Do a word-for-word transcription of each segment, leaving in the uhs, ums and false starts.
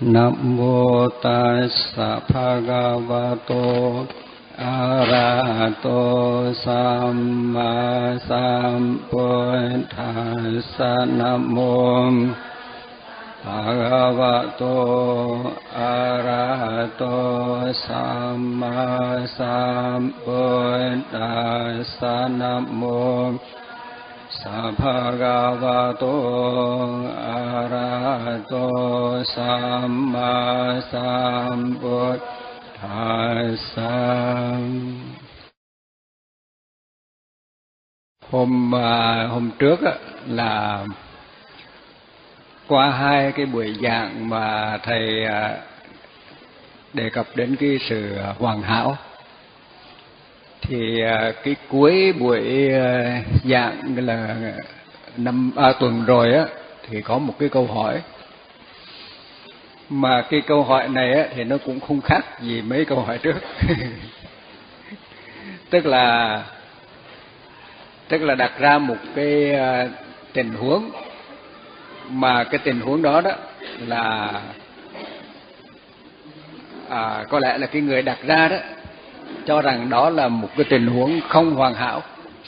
Nam mô Tassa Bhagavato Arahato Samma Sambuddhassa. Nam mô Bhagavato Arahato Samma Sambuddhassa. Nam mô Sa Bhagavato Arahato Samma Sambuddhassa. Hôm hôm trước á, là qua hai cái buổi giảng mà thầy đề cập đến cái sự hoàn hảo, thì cái cuối buổi giảng là năm à, tuần rồi á, thì có một cái câu hỏi mà cái câu hỏi này á, thì nó cũng không khác gì mấy câu hỏi trước. tức là tức là đặt ra một cái tình huống mà cái tình huống đó đó là à, có lẽ là cái người đặt ra đó cho rằng đó là một cái tình huống không hoàn hảo,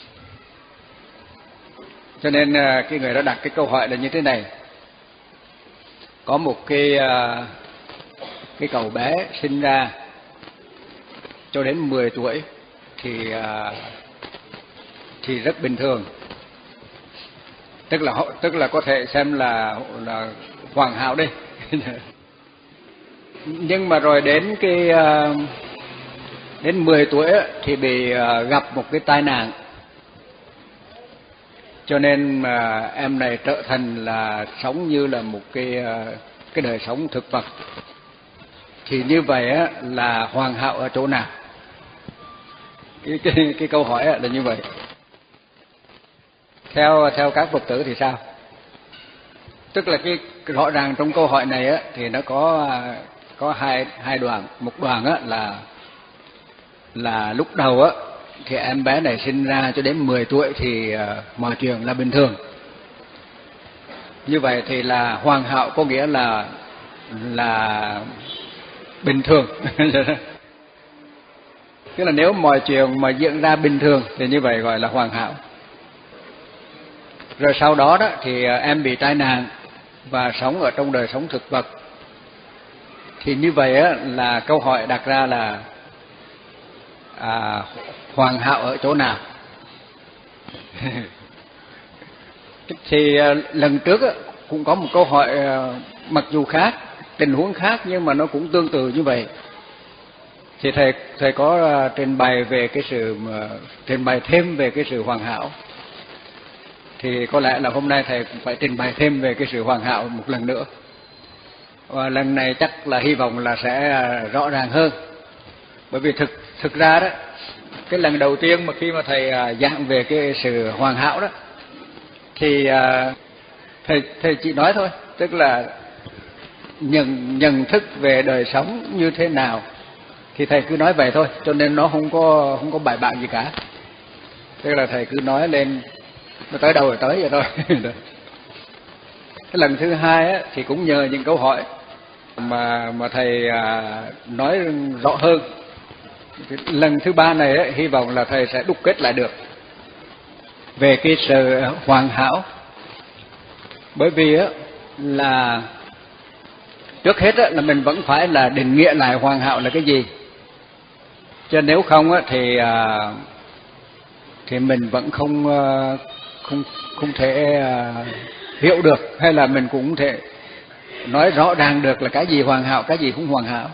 cho nên cái người đó đặt cái câu hỏi là như thế này: có một cái cái cậu bé sinh ra cho đến mười tuổi thì thì rất bình thường, tức là tức là có thể xem là là hoàn hảo đi. Nhưng mà rồi đến cái đến mười tuổi thì bị gặp một cái tai nạn, cho nên mà em này trở thành là sống như là một cái cái đời sống thực vật. Thì như vậy á, là hoàn hảo ở chỗ nào? Cái cái cái câu hỏi là như vậy. Theo theo các Phật tử thì sao? Tức là cái rõ ràng trong câu hỏi này á, thì nó có có hai hai đoạn. Một đoạn á, là là lúc đầu á thì em bé này sinh ra cho đến mười tuổi thì uh, mọi chuyện là bình thường. Như vậy thì là hoàn hảo, có nghĩa là là bình thường. Tức là nếu mọi chuyện mà diễn ra bình thường thì như vậy gọi là hoàn hảo. Rồi sau đó đó thì uh, em bị tai nạn và sống ở trong đời sống thực vật. Thì như vậy á, là câu hỏi đặt ra là à, hoàn hảo ở chỗ nào? Thì uh, lần trước á, cũng có một câu hỏi uh, mặc dù khác, tình huống khác nhưng mà nó cũng tương tự như vậy. Thì thầy thầy có uh, trình bày về cái sự uh, trình bày thêm về cái sự hoàn hảo. Thì có lẽ là hôm nay thầy cũng phải trình bày thêm về cái sự hoàn hảo một lần nữa. Và lần này chắc là hy vọng là sẽ uh, rõ ràng hơn. Bởi vì thực thực ra đó, cái lần đầu tiên mà khi mà thầy uh, giảng về cái sự hoàn hảo đó, thì uh, thầy thầy chỉ nói thôi, tức là nhận nhận thức về đời sống như thế nào thì thầy cứ nói vậy thôi, cho nên nó không có không có bài bản gì cả. Tức là thầy cứ nói lên, nó tới đâu rồi tới vậy thôi. Cái lần thứ hai á, thì cũng nhờ những câu hỏi mà mà thầy uh, nói rõ hơn. Lần thứ ba này ấy, hy vọng là thầy sẽ đúc kết lại được về cái sự hoàn hảo. Bởi vì á, là trước hết á, là mình vẫn phải là định nghĩa lại hoàn hảo là cái gì. Chứ nếu không á, thì thì mình vẫn không không không thể hiểu được, hay là mình cũng không thể nói rõ ràng được là cái gì hoàn hảo, cái gì không hoàn hảo.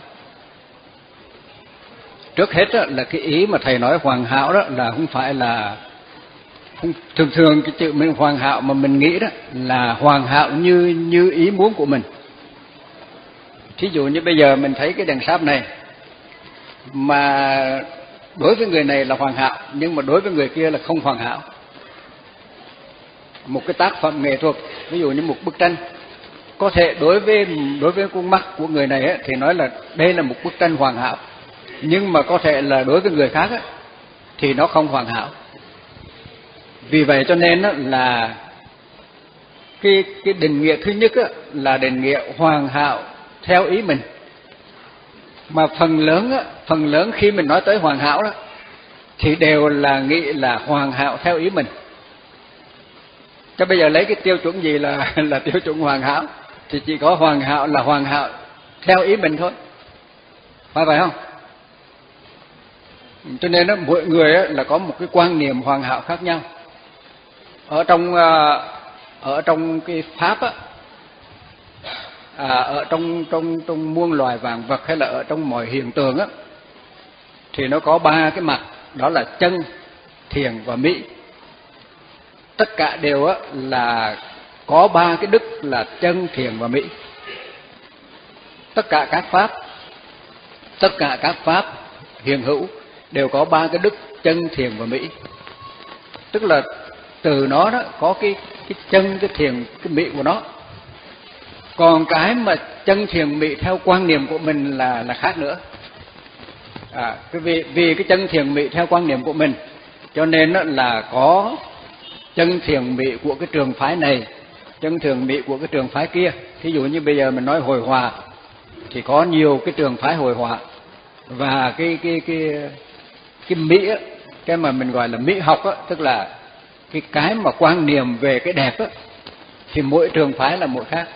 Trước hết đó, là cái ý mà thầy nói hoàn hảo đó là không phải là không, thường thường cái chữ mình hoàn hảo mà mình nghĩ đó là hoàn hảo như như ý muốn của mình. Thí dụ như bây giờ mình thấy cái đèn sáp này mà đối với người này là hoàn hảo, nhưng mà đối với người kia là không hoàn hảo. Một cái tác phẩm nghệ thuật, ví dụ như một bức tranh, có thể đối với đối với con mắt của người này ấy, thì nói là đây là một bức tranh hoàn hảo, nhưng mà có thể là đối với người khác ấy, thì nó không hoàn hảo. Vì vậy cho nên là cái cái định nghĩa thứ nhất ấy, là định nghĩa hoàn hảo theo ý mình. Mà phần lớn á, phần lớn khi mình nói tới hoàn hảo đó thì đều là nghĩ là hoàn hảo theo ý mình. Cho bây giờ lấy cái tiêu chuẩn gì là là tiêu chuẩn hoàn hảo? Thì chỉ có hoàn hảo là hoàn hảo theo ý mình thôi, phải vậy không? Cho nên đó, mỗi người á, là có một cái quan niệm hoàn hảo khác nhau. Ở trong ở trong cái pháp á, à, ở trong trong trong muôn loài vạn vật hay là ở trong mọi hiện tượng á, thì nó có ba cái mặt, đó là chân, thiền và mỹ. Tất cả đều á, là có ba cái đức là chân, thiền và mỹ. Tất cả các pháp, tất cả các pháp hiện hữu đều có ba cái đức chân, thiền và mỹ. Tức là từ nó đó có cái cái chân, cái thiền, cái mỹ của nó. Còn cái mà chân, thiền, mỹ theo quan niệm của mình là là khác nữa. À, cái vì vì cái chân, thiền, mỹ theo quan niệm của mình, cho nên đó là có chân, thiền, mỹ của cái trường phái này, chân, thiền, mỹ của cái trường phái kia. Thí dụ như bây giờ mình nói hội hòa thì có nhiều cái trường phái hội hòa, và cái cái cái cái mỹ á, cái mà mình gọi là mỹ học á, tức là cái cái mà quan niệm về cái đẹp á, thì mỗi trường phái là mỗi khác.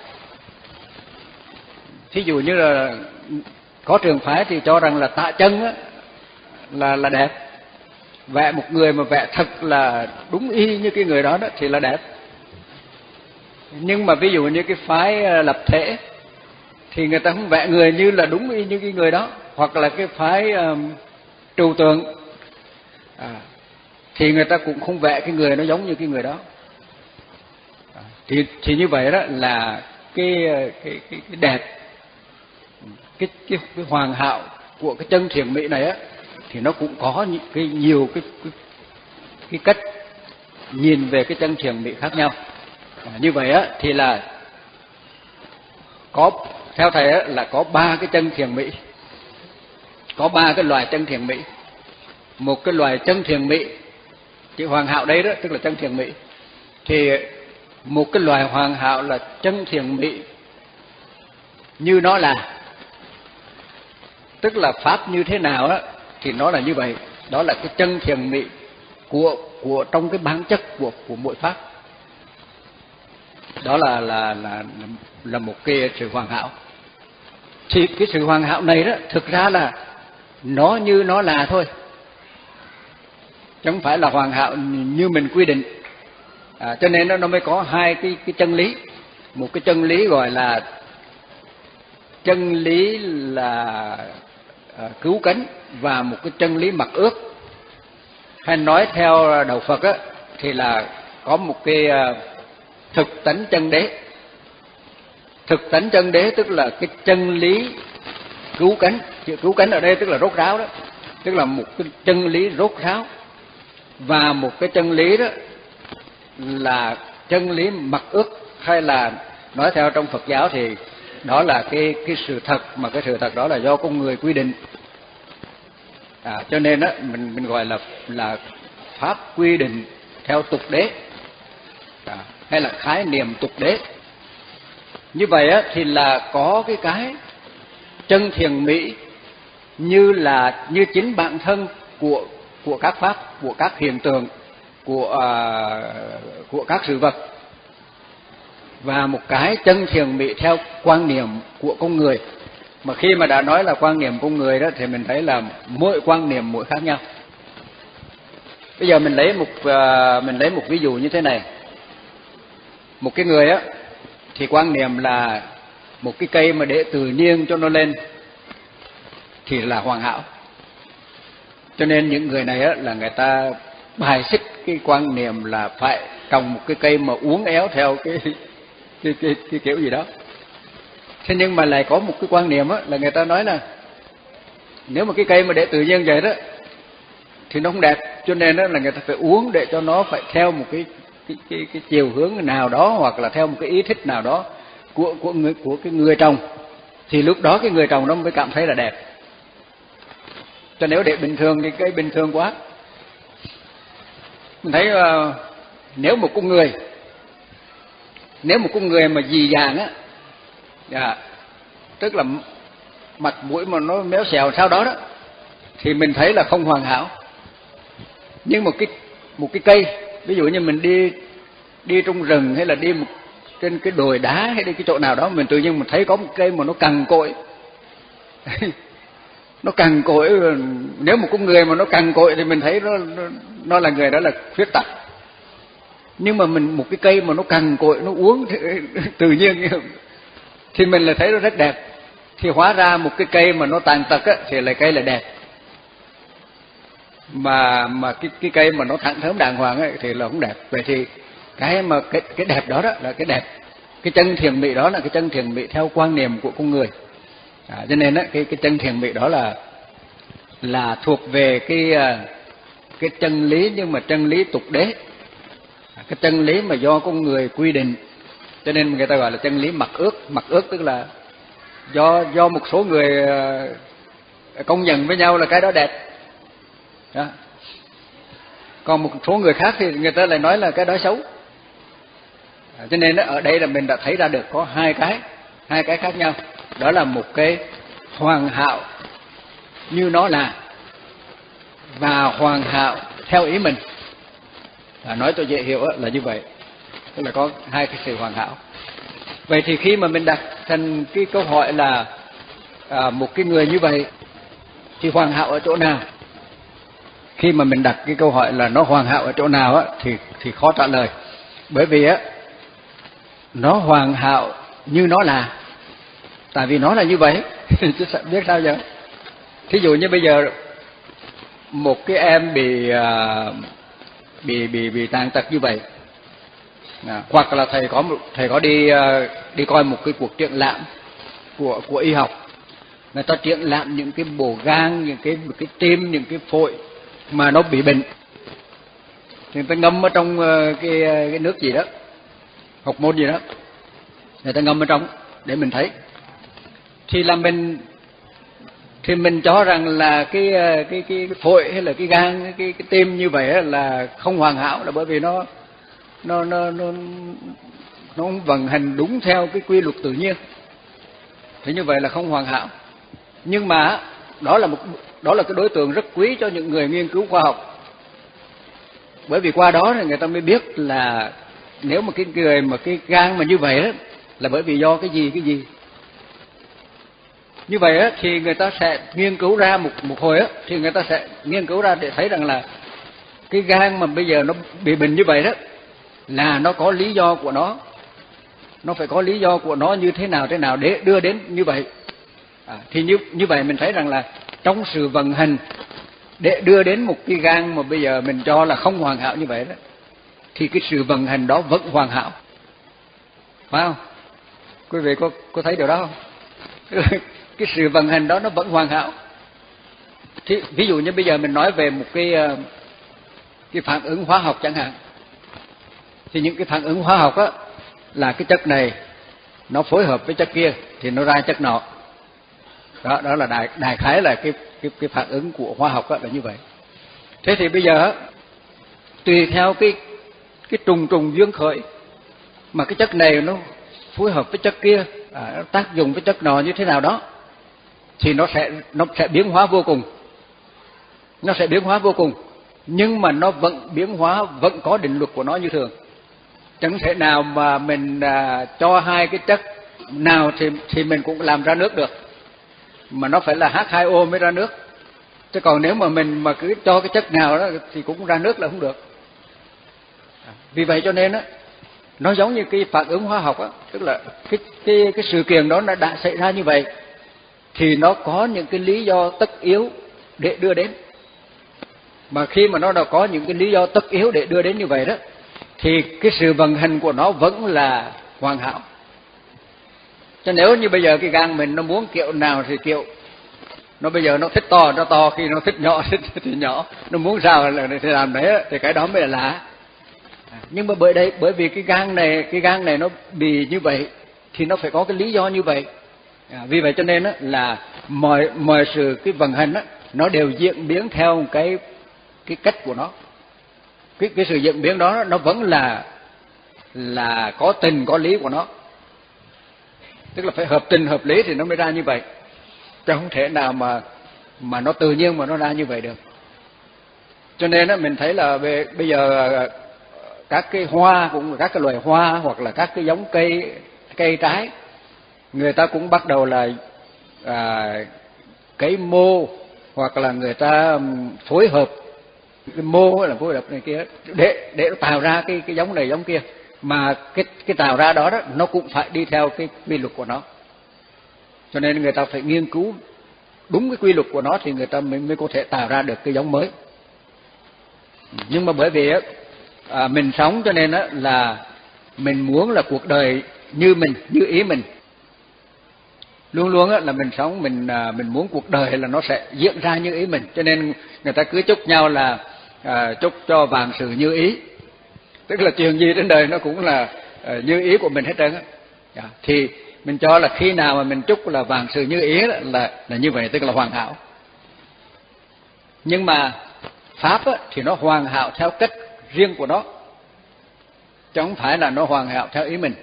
Thí dụ như là có trường phái thì cho rằng là tạ chân á, là là đẹp, vẽ một người mà vẽ thật là đúng y như cái người đó đó thì là đẹp. Nhưng mà ví dụ như cái phái lập thể thì người ta không vẽ người như là đúng y như cái người đó, hoặc là cái phái um, trừu tượng à, thì người ta cũng không vẽ cái người nó giống như cái người đó. À, thì thì như vậy đó là cái cái cái, cái đẹp, cái, cái cái hoàn hảo của cái chân, thiền, mỹ này á, thì nó cũng có những cái nhiều cái, cái cái cách nhìn về cái chân, thiền, mỹ khác nhau. À, như vậy á thì là có, theo thầy á, là có ba cái chân, thiền, mỹ, có ba cái loài chân, thiền, mỹ. Một cái loài chân, thiền, mỹ, chữ hoàn hảo đây đó tức là chân, thiền, mỹ. Thì một cái loài hoàn hảo là chân, thiền, mỹ như nó là, tức là pháp như thế nào đó thì nó là như vậy. Đó là cái chân, thiền, mỹ của của trong cái bản chất của của mỗi pháp. Đó là là là là một cái sự hoàn hảo. Thì cái sự hoàn hảo này đó thực ra là nó như nó là thôi, chứ không phải là hoàn hảo như mình quy định. À, cho nên nó nó mới có hai cái cái chân lý. Một cái chân lý gọi là chân lý là à, cứu cánh, và một cái chân lý mặc ước. Hay nói theo đạo Phật á thì là có một cái à, thực tánh chân đế. Thực tánh chân đế tức là cái chân lý cứu cánh. Chữ cứu cánh ở đây tức là rốt ráo đó, tức là một cái chân lý rốt ráo. Và một cái chân lý đó là chân lý mặc ước, hay là nói theo trong Phật giáo thì đó là cái cái sự thật, mà cái sự thật đó là do con người quy định. À, cho nên đó mình mình gọi là là pháp quy định theo tục đế, à, hay là khái niệm tục đế. Như vậy á thì là có cái cái chân, thiền, mỹ như là như chính bản thân của của các pháp, của các hiện tượng, của à, của các sự vật, và một cái chân, thiền, mỹ theo quan niệm của con người. Mà khi mà đã nói là quan niệm con người đó thì mình thấy là mỗi quan niệm mỗi khác nhau. Bây giờ mình lấy một uh, mình lấy một ví dụ như thế này. Một cái người á thì quan niệm là một cái cây mà để tự nhiên cho nó lên thì là hoàn hảo. Cho nên những người này á là người ta bài xích cái quan niệm là phải trồng một cái cây mà uốn éo theo cái cái, cái, cái kiểu gì đó. Thế nhưng mà lại có một cái quan niệm á là người ta nói là nếu mà cái cây mà để tự nhiên vậy đó thì nó không đẹp, cho nên đó là người ta phải uốn để cho nó phải theo một cái cái cái, cái chiều hướng nào đó, hoặc là theo một cái ý thích nào đó của của người của cái người trồng, thì lúc đó cái người trồng nó mới cảm thấy là đẹp. Cho nếu để bình thường thì cây bình thường quá. Mình thấy uh, nếu một con người nếu một con người mà dì dàng á, dạ, tức là mặt mũi mà nó méo xèo sao đó đó, thì mình thấy là không hoàn hảo. Nhưng một cái một cái cây, ví dụ như mình đi đi trong rừng hay là đi một, trên cái đồi đá hay đi cái chỗ nào đó, mình tự nhiên mình thấy có một cây mà nó cằn cội nó cằn cội, nếu một con người mà nó cằn cội thì mình thấy nó, nó nó là người đó là khuyết tật. Nhưng mà mình một cái cây mà nó cằn cội, nó uống thì, tự nhiên thì mình lại thấy nó rất đẹp. Thì hóa ra một cái cây mà nó tàn tật á, thì là cây là đẹp, mà mà cái cái cây mà nó thẳng thớm đàng hoàng ấy, thì là không đẹp. Vậy thì cái mà cái cái đẹp đó đó là cái đẹp, cái chân thiền mỹ đó là cái chân thiền mỹ theo quan niệm của con người. À, cho nên á, cái cái chân thiền mỹ đó là là thuộc về cái cái chân lý, nhưng mà chân lý tục đế, cái chân lý mà do con người quy định, cho nên người ta gọi là chân lý mặc ước. Mặc ước tức là do do một số người công nhận với nhau là cái đó đẹp đó. Còn một số người khác thì người ta lại nói là cái đó xấu. À, cho nên ở đây là mình đã thấy ra được có hai cái hai cái khác nhau. Đó là một cái hoàn hảo như nó là, và hoàn hảo theo ý mình. À, nói cho dễ hiểu là như vậy, tức là có hai cái sự hoàn hảo. Vậy thì khi mà mình đặt thành cái câu hỏi là à, một cái người như vậy thì hoàn hảo ở chỗ nào? Khi mà mình đặt cái câu hỏi là nó hoàn hảo ở chỗ nào á, thì thì khó trả lời. Bởi vì á, nó hoàn hảo như nó là, tại vì nó là như vậy chứ biết sao giờ. Thí dụ như bây giờ một cái em bị bị bị bị tàn tật như vậy, à, hoặc là thầy có thầy có đi đi coi một cái cuộc triển lãm của của y học, người ta triển lãm những cái bộ gan, những cái cái tim, những cái phổi mà nó bị bệnh, thì người ta ngâm ở trong cái cái nước gì đó, học môn gì đó, người ta ngâm ở trong để mình thấy. Thì là mình thì mình cho rằng là cái cái cái, cái phổi hay là cái gan, cái cái tim như vậy là không hoàn hảo, là bởi vì nó nó nó nó nó không vận hành đúng theo cái quy luật tự nhiên. Thế như vậy là không hoàn hảo. Nhưng mà đó là một đó là cái đối tượng rất quý cho những người nghiên cứu khoa học. Bởi vì qua đó thì người ta mới biết là nếu mà cái người mà cái gan mà như vậy đó là bởi vì do cái gì cái gì. Như vậy á, thì người ta sẽ nghiên cứu ra một một hồi á, thì người ta sẽ nghiên cứu ra để thấy rằng là cái gan mà bây giờ nó bị bệnh như vậy đó là nó có lý do của nó, nó phải có lý do của nó như thế nào thế nào để đưa đến như vậy. À, thì như như vậy mình thấy rằng là trong sự vận hành để đưa đến một cái gan mà bây giờ mình cho là không hoàn hảo như vậy đó, thì cái sự vận hành đó vẫn hoàn hảo, phải không? Quý vị có có thấy điều đó không? Cái sự vận hành đó nó vẫn hoàn hảo. Thì ví dụ như bây giờ mình nói về một cái cái phản ứng hóa học chẳng hạn, thì những cái phản ứng hóa học á là cái chất này nó phối hợp với chất kia thì nó ra chất nọ. Đó đó là đại đại khái là cái cái cái phản ứng của hóa học á là như vậy. Thế thì bây giờ tùy theo cái cái trùng trùng duyên khởi mà cái chất này nó phối hợp với chất kia, à, nó tác dụng với chất nọ như thế nào đó, thì nó sẽ nó sẽ biến hóa vô cùng, nó sẽ biến hóa vô cùng, nhưng mà nó vẫn biến hóa, vẫn có định luật của nó như thường. Chẳng thể nào mà mình à, cho hai cái chất nào thì thì mình cũng làm ra nước được, mà nó phải là H hai O mới ra nước. Chứ còn nếu mà mình mà cứ cho cái chất nào đó thì cũng ra nước là không được. Vì vậy cho nên á, nó giống như cái phản ứng hóa học á, tức là cái cái cái sự kiện đó nó đã xảy ra như vậy thì nó có những cái lý do tất yếu để đưa đến. Mà khi mà nó đã có những cái lý do tất yếu để đưa đến như vậy đó, thì cái sự vận hành của nó vẫn là hoàn hảo. Cho nếu như bây giờ cái gan mình nó muốn kiểu nào thì kiểu, nó bây giờ nó thích to nó to, khi nó thích nhỏ thì nhỏ, nó muốn sao thì làm đấy, thì cái đó mới là lạ. Nhưng mà bởi đây bởi vì cái gan này cái gan này nó bị như vậy thì nó phải có cái lý do như vậy. À, vì vậy cho nên á, là mọi mọi sự cái vận hành á, nó đều diễn biến theo cái cái cách của nó. Cái cái sự diễn biến đó nó vẫn là là có tình có lý của nó. tức là phải hợp tình hợp lý thì nó mới ra như vậy, chứ không thể nào mà mà nó tự nhiên mà nó ra như vậy được. Cho nên á, mình thấy là về, bây giờ các cái hoa cũng là các cái loài hoa hoặc là các cái giống cây cây trái, người ta cũng bắt đầu là à, cấy mô hoặc là người ta phối hợp cái mô hay là phối hợp này kia để để tạo ra cái cái giống này giống kia, mà cái cái tạo ra đó đó nó cũng phải đi theo cái quy luật của nó. Cho nên người ta phải nghiên cứu đúng cái quy luật của nó thì người ta mới mới có thể tạo ra được cái giống mới. Nhưng mà bởi vì á à, mình sống cho nên á là mình muốn là cuộc đời như mình, như ý mình. Luôn luôn á là mình sống mình à, mình muốn cuộc đời là nó sẽ diễn ra như ý mình, cho nên người ta cứ chúc nhau là à, chúc cho vạn sự như ý, tức là chuyện gì trên đời nó cũng là à, như ý của mình hết trơn á. Dạ. Thì mình cho là khi nào mà mình chúc là vạn sự như ý là là, là như vậy, tức là hoàn hảo. Nhưng mà pháp á, thì nó hoàn hảo theo cách riêng của nó, chứ không phải là nó hoàn hảo theo ý mình.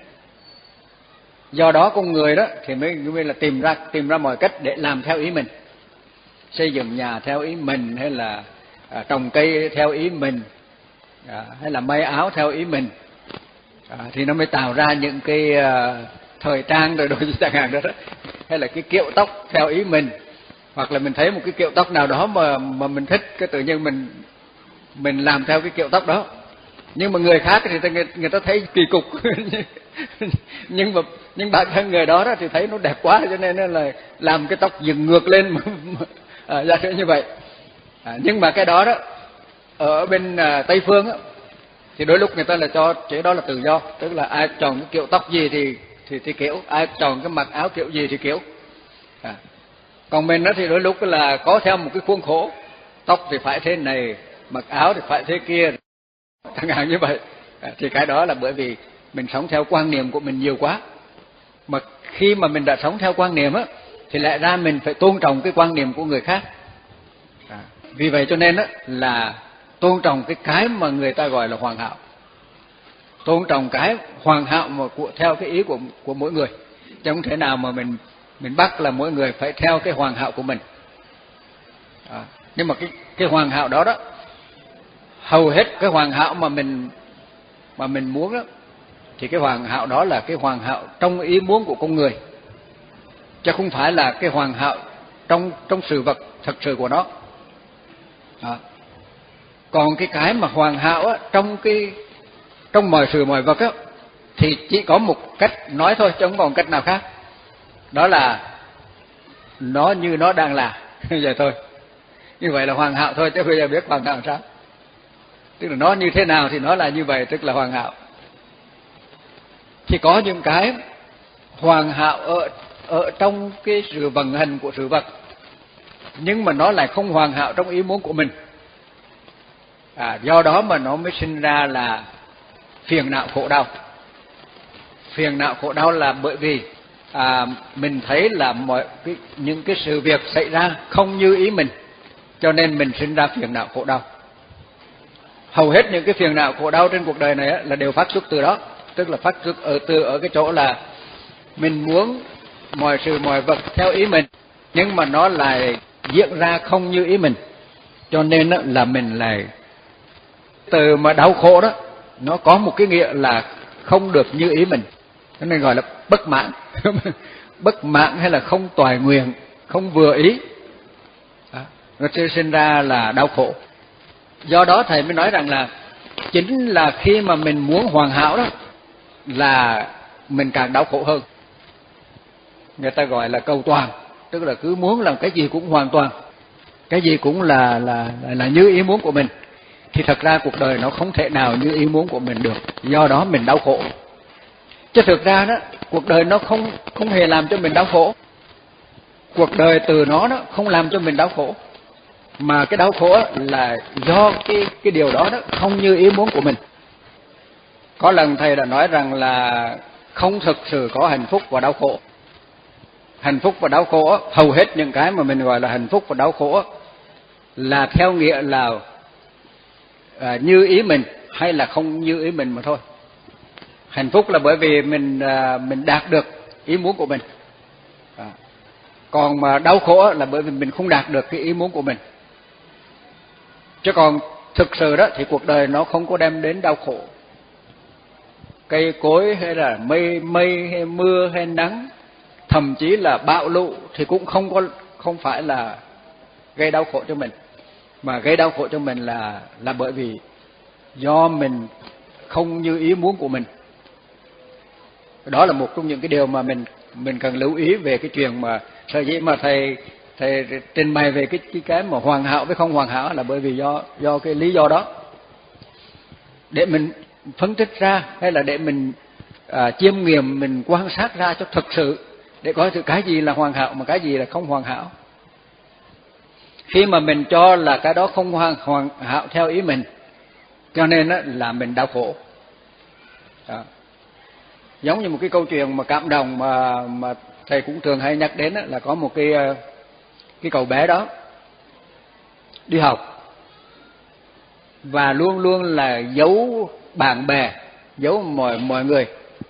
Do đó con người đó thì mới, mới là tìm ra tìm ra mọi cách để làm theo ý mình, xây dựng nhà theo ý mình, hay là à, trồng cây theo ý mình, à, hay là may áo theo ý mình, à, thì nó mới tạo ra những cái à, thời trang rồi đồ chẳng hạn đó, đó, hay là cái kiểu tóc theo ý mình, hoặc là mình thấy một cái kiểu tóc nào đó mà mà mình thích, cái tự nhiên mình mình làm theo cái kiểu tóc đó. Nhưng mà người khác thì người, người ta thấy kỳ cục nhưng mà nhưng bản thân người đó, đó thì thấy nó đẹp quá, cho nên là làm cái tóc dựng ngược lên à, giả sử như vậy. À, nhưng mà cái đó đó ở bên à, Tây phương á, thì đôi lúc người ta là cho chế đó là tự do, tức là ai chọn cái kiểu tóc gì thì thì thì kiểu, ai chọn cái mặc áo kiểu gì thì kiểu. À, còn mình đó thì đôi lúc là có theo một cái khuôn khổ, tóc thì phải thế này, mặc áo thì phải thế kia, chẳng hạn như vậy. À, thì cái đó là bởi vì mình sống theo quan niệm của mình nhiều quá. Mà khi mà mình đã sống theo quan niệm á, thì lẽ ra mình phải tôn trọng cái quan niệm của người khác. À, vì vậy cho nên á là tôn trọng cái cái mà người ta gọi là hoàn hảo, tôn trọng cái hoàn hảo mà của, theo cái ý của của mỗi người, chứ không thể nào mà mình mình bắt là mỗi người phải theo cái hoàn hảo của mình. À, nhưng mà cái cái hoàn hảo đó đó, hầu hết cái hoàn hảo mà mình mà mình muốn đó, thì cái hoàn hảo đó là cái hoàn hảo trong ý muốn của con người, chứ không phải là cái hoàn hảo trong trong sự vật thật sự của nó. À, còn cái cái mà hoàn hảo á, trong cái trong mọi sự mọi vật á, thì chỉ có một cách nói thôi, chứ không còn cách nào khác. Đó là nó như nó đang là vậy thôi. Như vậy là hoàn hảo thôi, chứ bây giờ biết hoàn hảo sao? Tức là nó như thế nào thì nó là như vậy, tức là hoàn hảo. Thì có những cái hoàn hảo ở ở trong cái sự vận hành của sự vật, nhưng mà nó lại không hoàn hảo trong ý muốn của mình. À, do đó mà nó mới sinh ra là phiền não khổ đau. Phiền não khổ đau là bởi vì à, mình thấy là mọi cái, những cái sự việc xảy ra không như ý mình, cho nên mình sinh ra phiền não khổ đau. Hầu hết những cái phiền não khổ đau trên cuộc đời này á, là đều phát xuất từ đó, tức là phát xuất ở từ ở cái chỗ là mình muốn mọi sự mọi vật theo ý mình, nhưng mà nó lại diễn ra không như ý mình, cho nên á, là mình lại từ mà đau khổ đó, nó có một cái nghĩa là không được như ý mình, cho nên gọi là bất mãn. Bất mãn hay là không toại nguyện, không vừa ý, đó, nó sẽ sinh ra là đau khổ. Do đó thầy mới nói rằng là chính là khi mà mình muốn hoàn hảo đó là mình càng đau khổ hơn. Người ta gọi là cầu toàn, tức là cứ muốn làm cái gì cũng hoàn toàn, cái gì cũng là là là, là như ý muốn của mình, thì thật ra cuộc đời nó không thể nào như ý muốn của mình được, do đó mình đau khổ. Chứ thực ra đó, cuộc đời nó không không hề làm cho mình đau khổ. Cuộc đời từ nó đó không làm cho mình đau khổ, mà cái đau khổ là do cái cái điều đó đó không như ý muốn của mình. Có lần thầy đã nói rằng là không thực sự có hạnh phúc và đau khổ. Hạnh phúc và đau khổ, hầu hết những cái mà mình gọi là hạnh phúc và đau khổ là theo nghĩa là à, như ý mình hay là không như ý mình mà thôi. Hạnh phúc là bởi vì mình à, mình đạt được ý muốn của mình. À. Còn mà đau khổ là bởi vì mình không đạt được cái ý muốn của mình. Chứ còn thực sự đó thì cuộc đời nó không có đem đến đau khổ. Cây cối hay là mây mây hay mưa hay nắng, thậm chí là bão lũ thì cũng không có không phải là gây đau khổ cho mình, mà gây đau khổ cho mình là là bởi vì do mình không như ý muốn của mình. Đó là một trong những cái điều mà mình mình cần lưu ý về cái chuyện mà sở dĩ mà thầy thầy trình bày về cái cái cái mà hoàn hảo với không hoàn hảo là bởi vì do do cái lý do đó, để mình phân tích ra hay là để mình à, chiêm nghiệm, mình quan sát ra cho thực sự để coi thử cái gì là hoàn hảo mà cái gì là không hoàn hảo. Khi mà mình cho là cái đó không hoàn hoàn hảo theo ý mình, cho nên đó là mình đau khổ. Đó. Giống như một cái câu chuyện mà cảm động mà mà thầy cũng thường hay nhắc đến đó, là có một cái cái cậu bé đó đi học và luôn luôn là giấu bạn bè, giấu mọi mọi người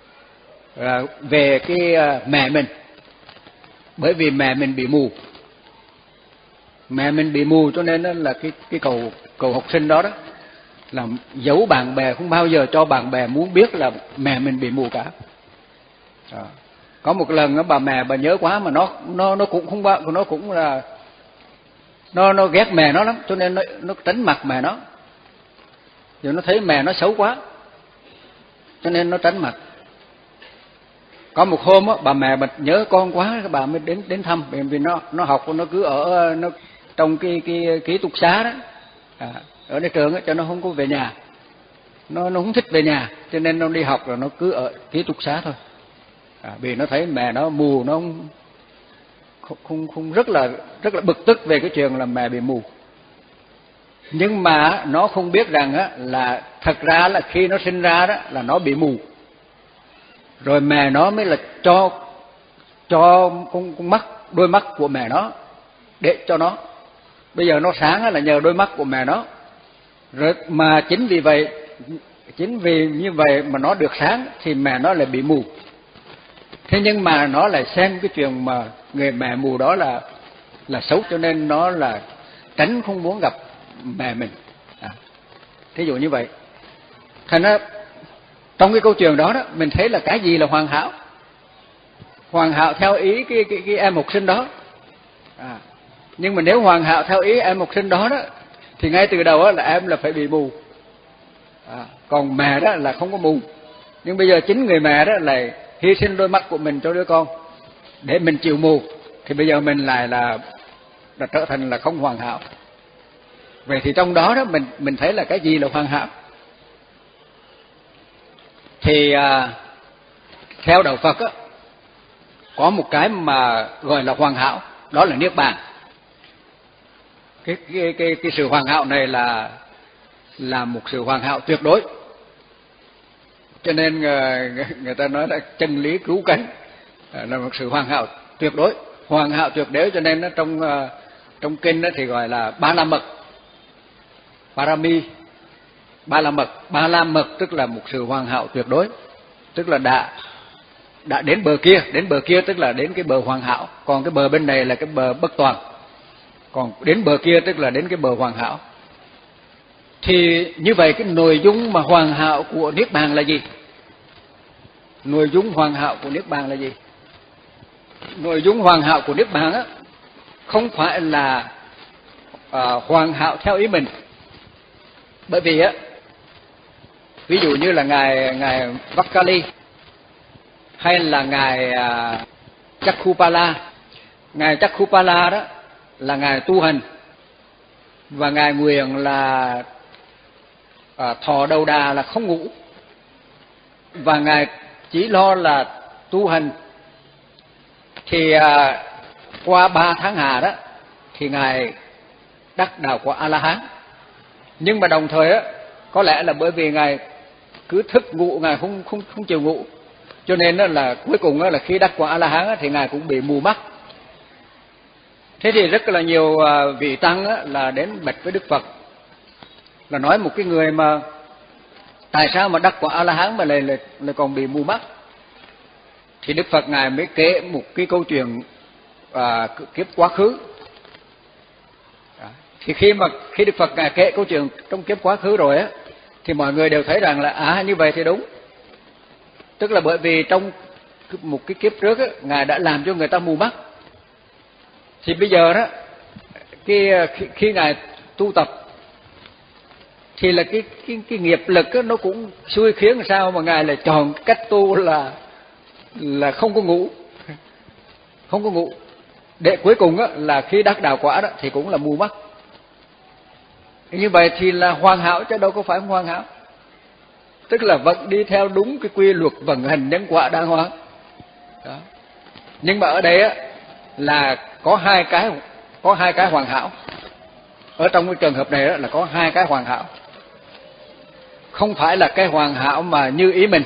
về cái mẹ mình, bởi vì mẹ mình bị mù. Mẹ mình bị mù cho nên là cái cái cậu cậu học sinh đó đó là giấu bạn bè, không bao giờ cho bạn bè muốn biết là mẹ mình bị mù cả. À. Có một lần đó, bà mẹ bà nhớ quá mà nó nó nó cũng không bao, nó cũng là nó nó ghét mẹ nó lắm, cho nên nó nó tránh mặt mẹ nó. Rồi nó thấy mẹ nó xấu quá, cho nên nó tránh mặt. Có một hôm đó, bà mẹ bà nhớ con quá, bà mới đến đến thăm, vì nó nó học nó cứ ở nó trong cái cái ký túc xá đó, à, ởในtrường đó, cho nó không có về nhà, nó nó không thích về nhà, cho nên nó đi học rồi nó cứ ở ký túc xá thôi. À, vì nó thấy mẹ nó mù, nó không không không, không rất là rất là bực tức về cái chuyện là mẹ bị mù. Nhưng mà nó không biết rằng á là thật ra là khi nó sinh ra đó là nó bị mù, rồi mẹ nó mới là cho cho con, con mắt đôi mắt của mẹ nó để cho nó bây giờ nó sáng là nhờ đôi mắt của mẹ nó. Rồi mà chính vì vậy, chính vì như vậy mà nó được sáng thì mẹ nó lại bị mù. Thế nhưng mà nó lại xem cái chuyện mà người mẹ mù đó là là xấu, cho nên nó là tránh không muốn gặp mẹ mình. À, thí dụ như vậy. Thành ra trong cái câu chuyện đó đó mình thấy là cái gì là hoàn hảo? Hoàn hảo theo ý cái cái, cái em học sinh đó. À, nhưng mà nếu hoàn hảo theo ý em học sinh đó đó thì ngay từ đầu đó là em là phải bị mù. À, còn mẹ đó là không có mù. Nhưng bây giờ chính người mẹ đó là hy sinh đôi mắt của mình cho đứa con để mình chịu mù, thì bây giờ mình lại là là trở thành là không hoàn hảo. Vậy thì trong đó đó mình mình thấy là cái gì là hoàn hảo? Thì à, theo đạo Phật á, có một cái mà gọi là hoàn hảo, đó là niết bàn. Cái cái cái cái sự hoàn hảo này là là một sự hoàn hảo tuyệt đối. Cho nên người, người ta nói là chân lý cứu cánh, là một sự hoàn hảo tuyệt đối, hoàn hảo tuyệt đối. Cho nên nó trong trong kinh đó thì gọi là ba la mật, parami, ba la mật. Ba la mật tức là một sự hoàn hảo tuyệt đối, tức là đã đã đến bờ kia, đến bờ kia tức là đến cái bờ hoàn hảo, còn cái bờ bên này là cái bờ bất toàn, còn đến bờ kia tức là đến cái bờ hoàn hảo. Thì như vậy cái nội dung mà hoàn hảo của niết bàn là gì? Nội dung hoàn hảo của niết bàn là gì? Nội dung hoàn hảo của niết bàn á không phải là à, hoàn hảo theo ý mình. Bởi vì á, ví dụ như là ngài ngài Vakali hay là ngài à, Chakkupala. Ngài Chakkupala đó là ngài tu hành, và ngài nguyện là à, thọ đầu đà là không ngủ, và ngài chỉ lo là tu hành. Thì à, qua ba tháng hà đó thì ngài đắc đạo quả A La Hán. Nhưng mà đồng thời á, có lẽ là bởi vì ngài cứ thức ngủ, ngài không không không chịu ngủ, cho nên đó là cuối cùng đó là khi đắc quả A La Hán thì ngài cũng bị mù mắt. Thế thì rất là nhiều vị tăng á, là đến bạch với Đức Phật, là nói một cái người mà tại sao mà đắc quả A La Hán mà lại lại, lại còn bị mù mắt? thì Đức Phật ngài mới kể một cái câu chuyện à, kiếp quá khứ. À, thì khi mà khi Đức Phật ngài kể câu chuyện trong kiếp quá khứ rồi á, thì mọi người đều thấy rằng là à như vậy thì đúng. Tức là bởi vì trong một cái kiếp trước á, ngài đã làm cho người ta mù mắt. Thì bây giờ đó, cái khi, khi ngài tu tập thì là cái cái cái nghiệp lực á, nó cũng xui khiến làm sao mà ngài lại chọn cách tu là là không có ngủ, không có ngủ. Để cuối cùng á, là khi đắc đạo quả đó thì cũng là mù mắt. Như vậy thì là hoàn hảo chứ đâu có phải không hoàn hảo. Tức là vẫn đi theo đúng cái quy luật vận hành nhân quả đàng hoàng. Đó. Nhưng mà ở đây á, là có hai cái có hai cái hoàn hảo. Ở trong cái trường hợp này đó, là có hai cái hoàn hảo. Không phải là cái hoàn hảo mà như ý mình,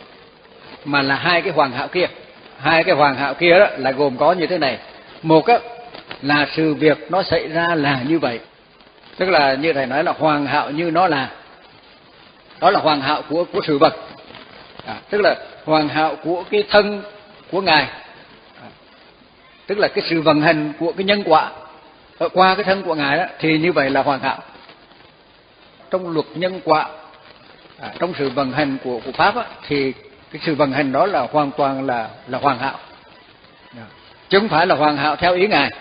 mà là hai cái hoàn hảo kia. Hai cái hoàn hảo kia đó là gồm có như thế này. Một á, là sự việc nó xảy ra là như vậy. Tức là như thầy nói là hoàn hảo như nó là. Đó là hoàn hảo của của sự vật. À, tức là hoàn hảo của cái thân của ngài. À, tức là cái sự vận hành của cái nhân quả ở qua cái thân của ngài đó, thì như vậy là hoàn hảo. Trong luật nhân quả, à, trong sự vận hành của của pháp á, thì cái sự vận hành đó là hoàn toàn là là hoàn hảo. À, chứ không phải là hoàn hảo theo ý ngài.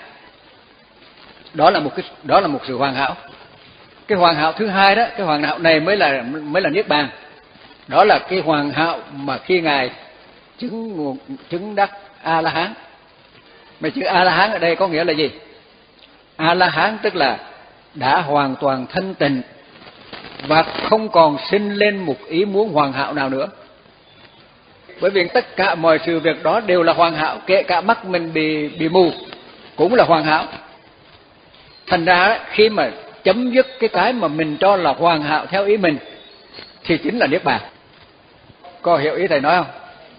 Đó là một cái đó là một sự hoàn hảo. Cái hoàn hảo thứ hai đó, cái hoàn hảo này mới là mới là niết bàn. Đó là cái hoàn hảo mà khi ngài chứng chứng đắc A La Hán. Mà chữ A La Hán ở đây có nghĩa là gì? A La Hán tức là đã hoàn toàn thanh tịnh và không còn sinh lên một ý muốn hoàn hảo nào nữa. Bởi vì tất cả mọi sự việc đó đều là hoàn hảo, kể cả mắt mình bị bị mù cũng là hoàn hảo. Thành ra khi mà chấm dứt cái cái mà mình cho là hoàn hảo theo ý mình thì chính là niết bàn. Có hiểu ý thầy nói không?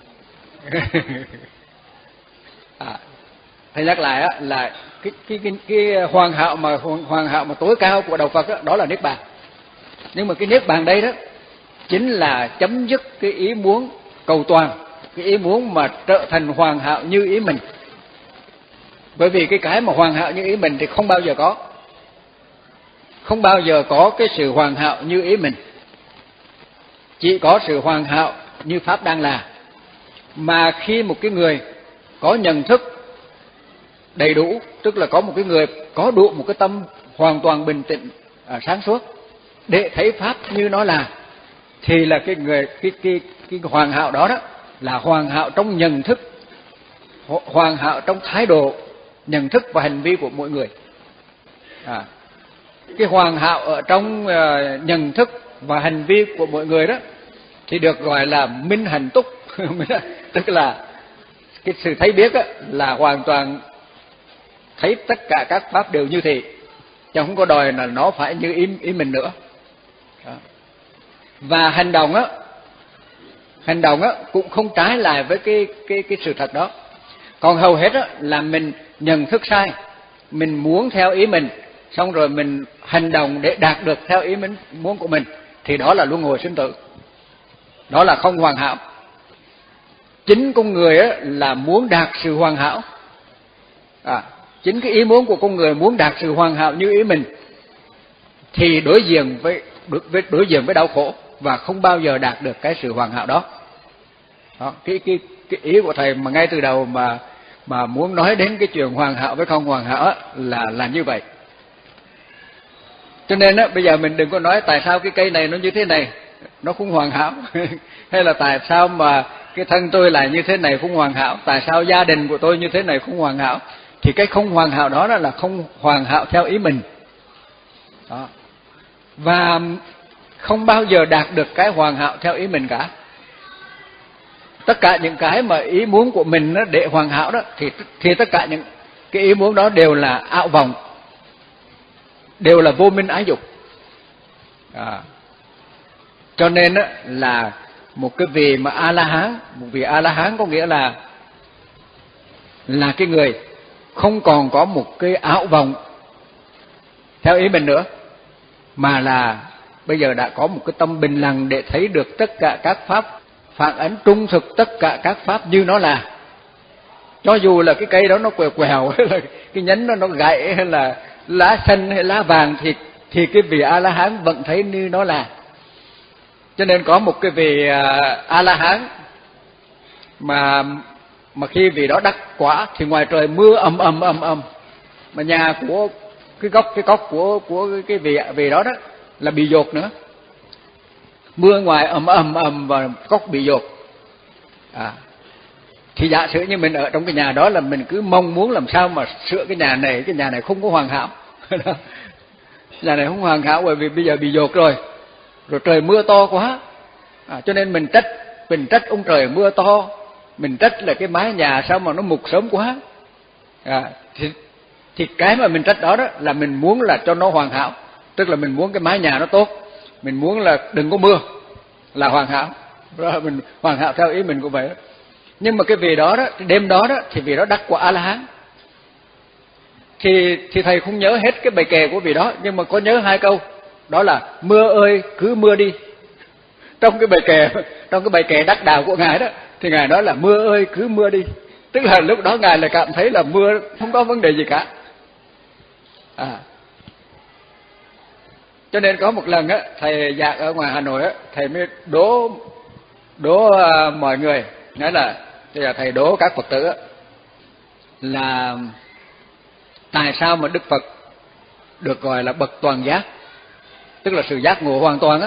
À, thầy nhắc lại á, là cái cái cái cái hoàn hảo mà hoàn hảo mà tối cao của đạo Phật đó, đó là niết bàn. Nhưng mà cái niết bàn đây đó chính là chấm dứt cái ý muốn cầu toàn, cái ý muốn mà trở thành hoàn hảo như ý mình. Bởi vì cái cái mà hoàn hảo như ý mình thì không bao giờ có. Không bao giờ có cái sự hoàn hảo như ý mình. Chỉ có sự hoàn hảo như Pháp đang là. Mà khi một cái người có nhận thức đầy đủ, tức là có một cái người có đủ một cái tâm hoàn toàn bình tĩnh, à, sáng suốt để thấy Pháp như nó là, thì là cái người cái cái cái hoàn hảo đó đó là hoàn hảo trong nhận thức, hoàn hảo trong thái độ nhận thức và hành vi của mỗi người. À, cái hoàn hảo ở trong uh, nhận thức và hành vi của mỗi người đó thì được gọi là minh hành túc. Tức là cái sự thấy biết đó, là hoàn toàn thấy tất cả các pháp đều như thị, chứ không có đòi là nó phải như ý, ý mình nữa. Đó. Và hành động á, hành động á cũng không trái lại với cái cái cái sự thật đó. Còn hầu hết á là mình nhận thức sai, mình muốn theo ý mình, xong rồi mình hành động để đạt được theo ý mình muốn của mình, thì đó là luân hồi sinh tử. Đó là không hoàn hảo. Chính con người á là muốn đạt sự hoàn hảo. À, chính cái ý muốn của con người muốn đạt sự hoàn hảo như ý mình thì đối diện với đối, đối diện với đau khổ và không bao giờ đạt được cái sự hoàn hảo đó. Đó, cái cái cái ý của thầy mà ngay từ đầu mà mà muốn nói đến cái chuyện hoàn hảo với không hoàn hảo á, là là như vậy. Cho nên á, bây giờ mình đừng có nói tại sao cái cây này nó như thế này, nó không hoàn hảo, hay là tại sao mà cái thân tôi lại như thế này không hoàn hảo, tại sao gia đình của tôi như thế này không hoàn hảo. Thì cái không hoàn hảo đó là không hoàn hảo theo ý mình. Đó. Và không bao giờ đạt được cái hoàn hảo theo ý mình cả. Tất cả những cái mà ý muốn của mình nó để hoàn hảo đó thì thì tất cả những cái ý muốn đó đều là ảo vọng, đều là vô minh ái dục. À. Cho nên đó, là một cái vị mà A La Hán, một vị A La Hán có nghĩa là là cái người không còn có một cái ảo vọng theo ý mình nữa, mà là bây giờ đã có một cái tâm bình lặng để thấy được tất cả các pháp phản ánh trung thực tất cả các pháp như nó là. Cho dù là cái cây đó nó quèo quèo hay là cái nhánh nó nó gãy hay là lá xanh hay lá vàng thì thì cái vị A La Hán vẫn thấy như nó là. Cho nên có một cái vị A La Hán mà mà khi vị đó đắc quả thì ngoài trời mưa ầm ầm ầm ầm, mà nhà của cái góc cái góc của của cái vị vị đó đó là bị dột nữa, mưa ngoài ầm ầm ầm và góc bị dột. À, thì giả sử như mình ở trong cái nhà đó là mình cứ mong muốn làm sao mà sửa cái nhà này, cái nhà này không có hoàn hảo. Nhà này không hoàn hảo bởi vì bây giờ bị dột rồi, rồi trời mưa to quá, à, cho nên mình trách mình trách ông trời mưa to, mình trách là cái mái nhà sao mà nó mục sớm quá. À, thì, thì cái mà mình trách đó đó là mình muốn là cho nó hoàn hảo, tức là mình muốn cái mái nhà nó tốt, mình muốn là đừng có mưa là hoàn hảo, rồi mình hoàn hảo theo ý mình cũng vậy đó. Nhưng mà cái vị đó đó, đêm đó đó thì vị đó đắc quả A La Hán. Thì thì thầy không nhớ hết cái bài kệ của vị đó, nhưng mà có nhớ hai câu, đó là mưa ơi cứ mưa đi. Trong cái bài kệ, trong cái bài kệ đắc đạo của ngài đó thì ngài nói là mưa ơi cứ mưa đi, tức là lúc đó ngài lại cảm thấy là mưa không có vấn đề gì cả. À, cho nên có một lần á, thầy giảng ở ngoài Hà Nội á, thầy mới đố đố uh, mọi người, nói là bây giờ thầy đố các Phật tử á, là tại sao mà Đức Phật được gọi là bậc toàn giác, tức là sự giác ngộ hoàn toàn á.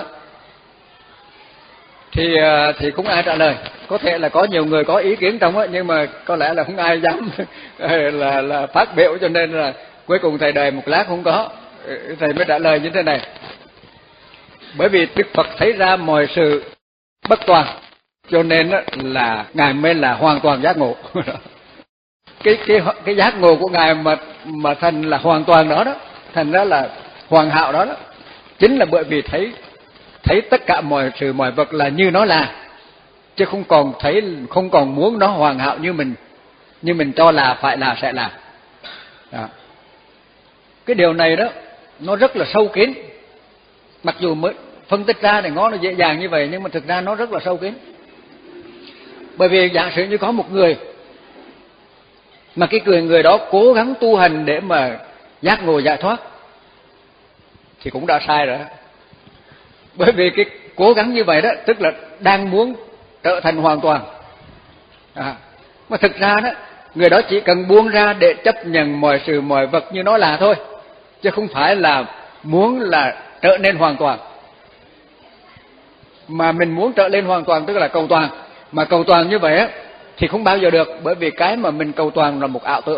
Thì uh, thì không ai trả lời. Có thể là có nhiều người có ý kiến trong á, nhưng mà có lẽ là không ai dám là là phát biểu, cho nên là cuối cùng thầy đợi một lát không có, thầy mới trả lời như thế này. Bởi vì Đức Phật thấy ra mọi sự bất toàn, cho nên là ngài mới là hoàn toàn giác ngộ. cái cái cái giác ngộ của ngài mà mà thành là hoàn toàn đó đó, thành ra là hoàn hảo đó đó, chính là bởi vì thấy thấy tất cả mọi sự mọi vật là như nó là, chứ không còn thấy không còn muốn nó hoàn hảo như mình như mình cho là phải là sẽ là. Đó. Cái điều này đó nó rất là sâu kín, mặc dù mới phân tích ra để ngó nó dễ dàng như vậy, nhưng mà thực ra nó rất là sâu kín. Bởi vì giả sử như có một người mà cái người người đó cố gắng tu hành để mà giác ngộ giải thoát thì cũng đã sai rồi. Bởi vì cái cố gắng như vậy đó tức là đang muốn trở thành hoàn toàn. À, mà thực ra đó người đó chỉ cần buông ra để chấp nhận mọi sự mọi vật như nó là thôi, chứ không phải là muốn là trở nên hoàn toàn. Mà mình muốn trở lên hoàn toàn tức là cầu toàn, mà cầu toàn như vậy á thì không bao giờ được, bởi vì cái mà mình cầu toàn là một ảo tưởng,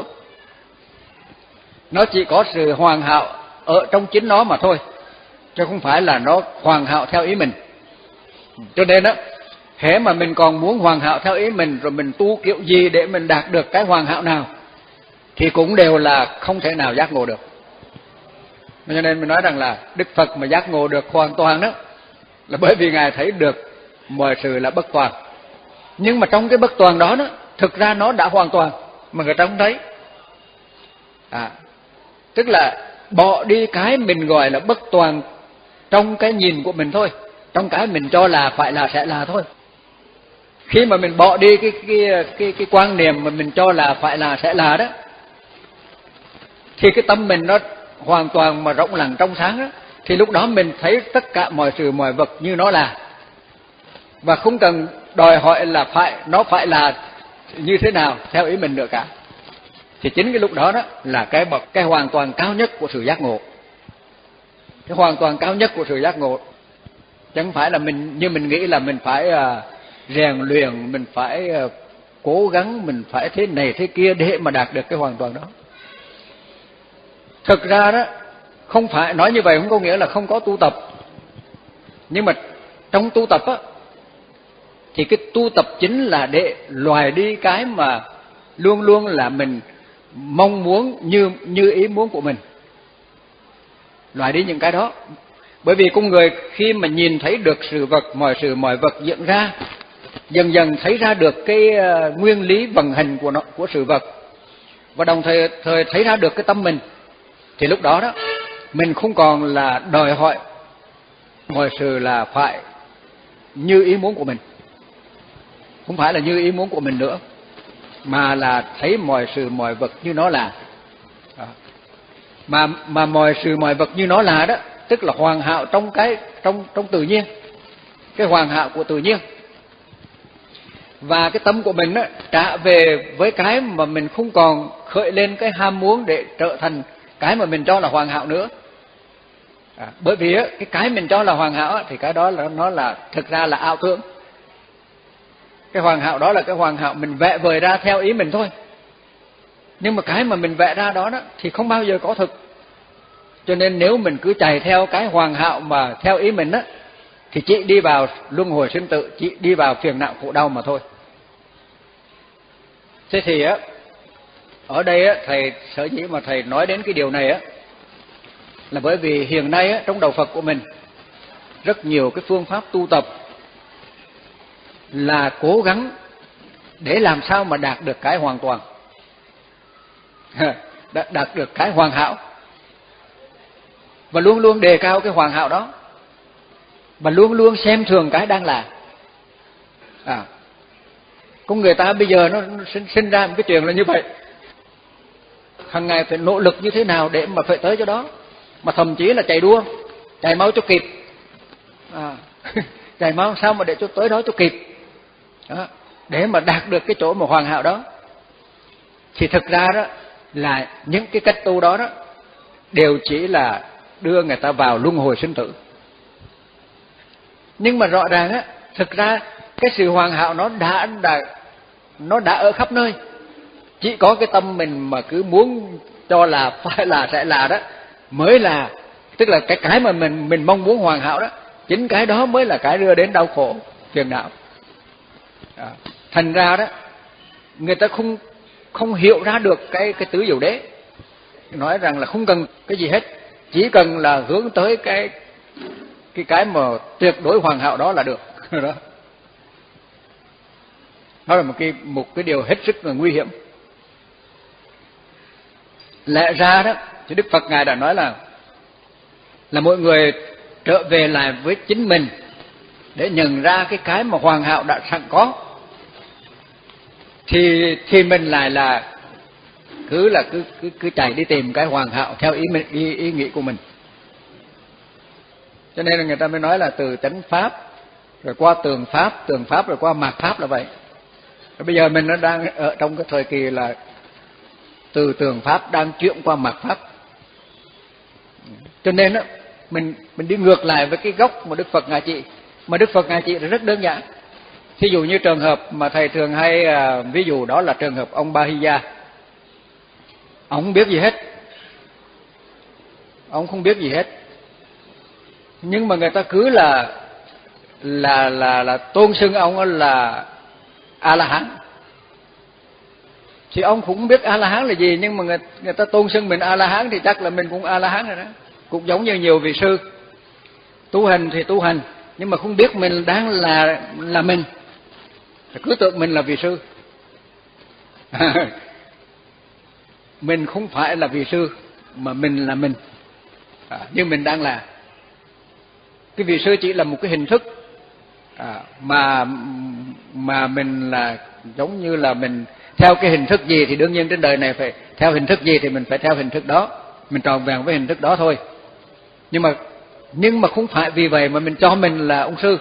nó chỉ có sự hoàn hảo ở trong chính nó mà thôi, chứ không phải là nó hoàn hảo theo ý mình. Cho nên á, hễ mà mình còn muốn hoàn hảo theo ý mình, rồi mình tu kiểu gì để mình đạt được cái hoàn hảo nào thì cũng đều là không thể nào giác ngộ được. Cho nên mình nói rằng là Đức Phật mà giác ngộ được hoàn toàn đó là bởi vì ngài thấy được mọi sự là bất toàn. Nhưng mà trong cái bất toàn đó đó, thực ra nó đã hoàn toàn mà người ta không thấy. À, tức là bỏ đi cái mình gọi là bất toàn trong cái nhìn của mình thôi, trong cái mình cho là phải là sẽ là thôi. Khi mà mình bỏ đi cái cái cái cái quan niệm mà mình cho là phải là sẽ là đó, thì cái tâm mình nó hoàn toàn mà rộng lặng trong sáng đó, thì lúc đó mình thấy tất cả mọi sự mọi vật như nó là, và không cần đòi hỏi là phải nó phải là như thế nào theo ý mình nữa cả. Thì chính cái lúc đó đó là cái bậc cái hoàn toàn cao nhất của sự giác ngộ, cái hoàn toàn cao nhất của sự giác ngộ. Chứ không phải là mình như mình nghĩ là mình phải uh, rèn luyện, mình phải uh, cố gắng, mình phải thế này thế kia để mà đạt được cái hoàn toàn đó. Thực ra đó không phải nói như vậy không có nghĩa là không có tu tập, nhưng mà trong tu tập á thì cái tu tập chính là để loại đi cái mà luôn luôn là mình mong muốn như như ý muốn của mình, loại đi những cái đó. Bởi vì con người khi mà nhìn thấy được sự vật, mọi sự mọi vật diễn ra, dần dần thấy ra được cái uh, nguyên lý vận hành của nó, của sự vật, và đồng thời thời thấy ra được cái tâm mình, thì lúc đó đó mình không còn là đòi hỏi mọi sự là phải như ý muốn của mình, không phải là như ý muốn của mình nữa, mà là thấy mọi sự mọi vật như nó là. Đó. Mà mà mọi sự mọi vật như nó là đó, tức là hoàn hảo trong cái trong trong tự nhiên, cái hoàn hảo của tự nhiên. Và cái tâm của mình đó trả về với cái mà mình không còn khởi lên cái ham muốn để trở thành cái mà mình cho là hoàn hảo nữa. À, bởi vì á, cái cái mình cho là hoàn hảo thì cái đó là nó là thực ra là ảo tưởng. Cái hoàn hảo đó là cái hoàn hảo mình vẽ vời ra theo ý mình thôi. Nhưng mà cái mà mình vẽ ra đó, đó thì không bao giờ có thực. Cho nên nếu mình cứ chạy theo cái hoàn hảo mà theo ý mình á, thì chỉ đi vào luân hồi sinh tử, chỉ đi vào phiền não khổ đau mà thôi. Thế thì á, ở đây á, thầy sở dĩ mà thầy nói đến cái điều này á, là bởi vì hiện nay á, trong đạo Phật của mình rất nhiều cái phương pháp tu tập là cố gắng để làm sao mà đạt được cái hoàn toàn, đạt được cái hoàn hảo, và luôn luôn đề cao cái hoàn hảo đó, và luôn luôn xem thường cái đang là. À, con người ta bây giờ nó sinh, sinh ra một cái chuyện là như vậy, hàng ngày phải nỗ lực như thế nào để mà phải tới cho đó, mà thậm chí là chạy đua, chạy mau cho kịp, à, chạy mau sao mà để cho tới đó cho kịp, đó, để mà đạt được cái chỗ mà hoàn hảo đó. Thì thực ra đó là những cái cách tu đó đó đều chỉ là đưa người ta vào luân hồi sinh tử. Nhưng mà rõ ràng á, thực ra cái sự hoàn hảo nó đã, đã nó đã ở khắp nơi. Chỉ có cái tâm mình mà cứ muốn cho là phải là sẽ là đó mới là, tức là cái cái mà mình mình mong muốn hoàn hảo đó, chính cái đó mới là cái đưa đến đau khổ phiền não. À, thành ra đó người ta không không hiểu ra được cái cái tứ diệu đế, nói rằng là không cần cái gì hết, chỉ cần là hướng tới cái cái cái mà tuyệt đối hoàn hảo đó là được. Đó, đó là một cái một cái điều hết sức là nguy hiểm. Lẽ ra đó thì Đức Phật ngài đã nói là là mọi người trở về lại với chính mình để nhận ra cái cái mà hoàn hảo đã sẵn có, thì thì mình lại là cứ là cứ cứ cứ chạy đi tìm cái hoàn hảo theo ý mình, ý, ý nghĩ của mình. Cho nên là người ta mới nói là từ chánh pháp rồi qua tường pháp, tường pháp rồi qua mạt pháp là vậy. Rồi bây giờ mình nó đang ở trong cái thời kỳ là từ tường pháp đang chuyển qua mạt pháp. Cho nên đó, mình mình đi ngược lại với cái gốc mà Đức Phật ngài trị, mà Đức Phật ngài trị là rất đơn giản. Thí dụ như trường hợp mà thầy thường hay à, ví dụ đó là trường hợp ông Bahiya. Ông không biết gì hết, ông không biết gì hết, nhưng mà người ta cứ là là là là tôn xưng ông là A La Hán. Thì ông cũng không biết A La Hán là gì, nhưng mà người, người ta tôn xưng mình A La Hán thì chắc là mình cũng A La Hán rồi đó. Cũng giống như nhiều vị sư tu hành thì tu hành, nhưng mà không biết mình đang là là mình, cứ tưởng mình là vị sư. Mình không phải là vị sư, mà mình là mình, à, nhưng mình đang là. Cái vị sư chỉ là một cái hình thức, à, mà mà mình là giống như là mình theo cái hình thức gì thì đương nhiên trên đời này phải theo hình thức gì thì mình phải theo hình thức đó, mình tròn vẹn với hình thức đó thôi. Nhưng mà nhưng mà không phải vì vậy mà mình cho mình là ông sư.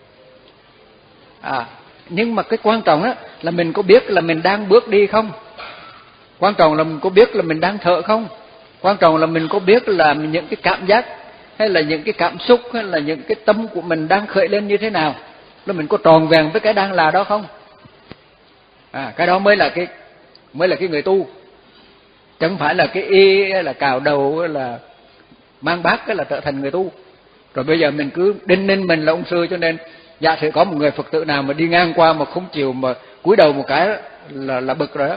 À, nhưng mà cái quan trọng đó là mình có biết là mình đang bước đi không? Quan trọng là mình có biết là mình đang thở không? Quan trọng là mình có biết là những cái cảm giác hay là những cái cảm xúc hay là những cái tâm của mình đang khởi lên như thế nào, là mình có tròn vẹn với cái đang là đó không? À, cái đó mới là cái mới là cái người tu, chẳng phải là cái y hay là cào đầu hay là mang bát cái là trở thành người tu. Rồi bây giờ mình cứ đinh ninh mình là ông sư, cho nên giả sử có một người Phật tử nào mà đi ngang qua mà không chịu mà cúi đầu một cái đó, là là bực rồi đó.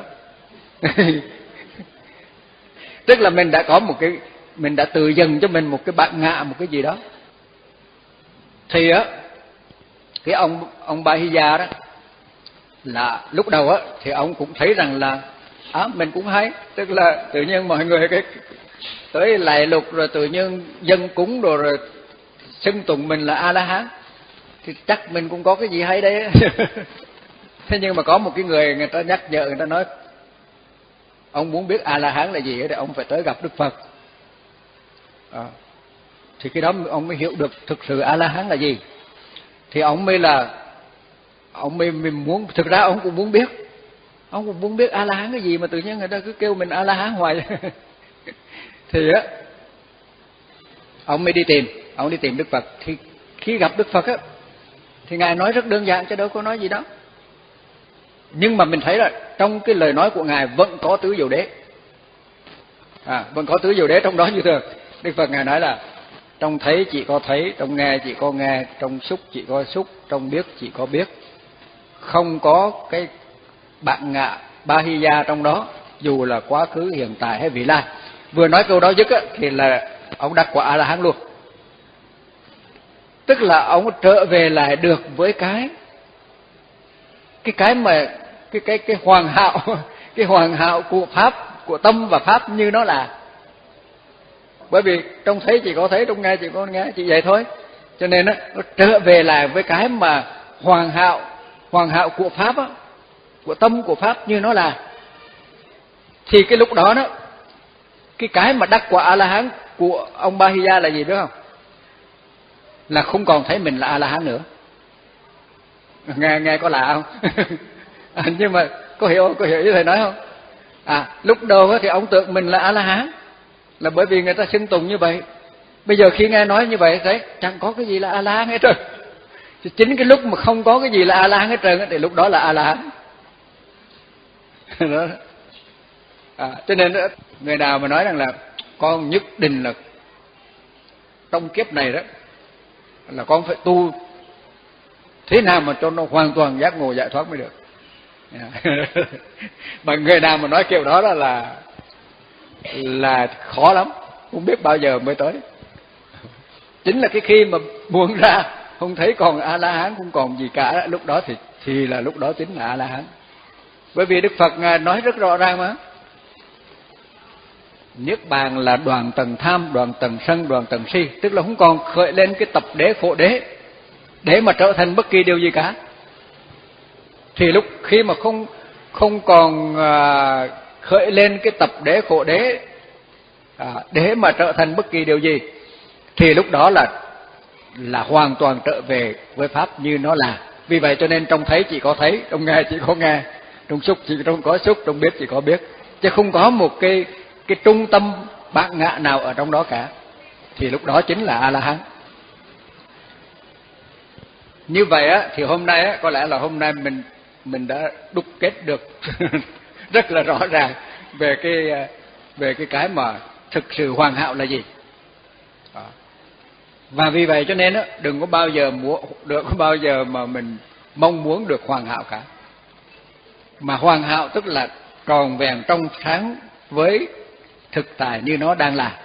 Tức là mình đã có một cái, mình đã tự dần cho mình một cái bản ngã, một cái gì đó. Thì á, cái ông ông Bahiya đó là lúc đầu á thì ông cũng thấy rằng là à, mình cũng hay, tức là tự nhiên mọi người cái tới lạy lục rồi tự nhiên dân cúng rồi rồi xưng tụng mình là A La Hán, thì chắc mình cũng có cái gì hay đấy. Thế nhưng mà có một cái người người ta nhắc nhở, người ta nói ông muốn biết A La Hán là gì thì ông phải tới gặp Đức Phật. À, thì cái đó ông mới hiểu được thực sự A La Hán là gì. Thì ông mới là ông mới mình muốn, thực ra ông cũng muốn biết, ông cũng muốn biết A La Hán cái gì mà tự nhiên người ta cứ kêu mình A La Hán hoài. Thì á ông mới đi tìm, ông đi tìm Đức Phật. Thì khi gặp Đức Phật á thì ngài nói rất đơn giản chứ đâu có nói gì đó. Nhưng mà mình thấy là trong cái lời nói của ngài vẫn có tứ diệu đế, à, vẫn có tứ diệu đế trong đó như thường. Đức Phật ngài nói là trong thấy chỉ có thấy, trong nghe chỉ có nghe, trong xúc chỉ có xúc, trong biết chỉ có biết, không có cái bạn ngạ ba hi gia trong đó, dù là quá khứ, hiện tại hay vị lai. Vừa nói câu đó dứt á, thì là ông đắc quả A La Hán luôn. Tức là ông trở về lại được với cái cái cái mà cái cái cái hoàn hảo, cái hoàn hảo của pháp, của tâm và pháp như nó là. Bởi vì trong thấy chỉ có thấy, trong nghe chỉ có nghe, chỉ vậy thôi. Cho nên á, nó trở về lại với cái mà hoàn hảo, hoàn hảo của pháp á, của tâm của pháp như nó là. Thì cái lúc đó đó, cái cái mà đắc quả A La Hán của ông Ba Hi Gia là gì biết không? Là không còn thấy mình là A La Hán nữa. Nghe nghe có lạ không? À, nhưng mà có hiểu có hiểu ý thầy nói không? À, lúc đầu thì ông tưởng mình là A La Hán, là bởi vì người ta xưng tụng như vậy. Bây giờ khi nghe nói như vậy thấy chẳng có cái gì là A La Hán hết trơn. Chính cái lúc mà không có cái gì là A La Hán hết trơn thì lúc đó là A La Hán. Đó. À, cho nên người nào mà nói rằng là con nhất định là trong kiếp này đó là con phải tu thế nào mà cho nó hoàn toàn giác ngộ giải thoát mới được. Mà người nào mà nói kiểu đó là là là khó lắm, không biết bao giờ mới tới. Chính là cái khi mà buông ra không thấy còn A La Hán, không còn gì cả, lúc đó thì thì là lúc đó chính là A La Hán. Bởi vì Đức Phật ngài nói rất rõ ràng mà, niết bàn là đoạn tầng tham, đoạn tầng sân, đoạn tầng si, tức là không còn khởi lên cái tập đế khổ đế để mà trở thành bất kỳ điều gì cả. Thì lúc khi mà không không còn à, khởi lên cái tập đế khổ đế à, để mà trở thành bất kỳ điều gì, thì lúc đó là là hoàn toàn trở về với pháp như nó là. Vì vậy cho nên trong thấy chỉ có thấy, trong nghe chỉ có nghe, trong xúc chỉ trong có xúc, trong biết chỉ có biết, chứ không có một cái cái trung tâm bát ngã nào ở trong đó cả. Thì lúc đó chính là A La Hán. Như vậy á thì hôm nay á, có lẽ là hôm nay mình mình đã đúc kết được rất là rõ ràng về cái về cái cái mà thực sự hoàn hảo là gì. Đó. Và vì vậy cho nên á, đừng có bao giờ muốn được có bao giờ mà mình mong muốn được hoàn hảo cả. Mà hoàn hảo tức là tròn vẹn trong sáng với thực tại như nó đang là.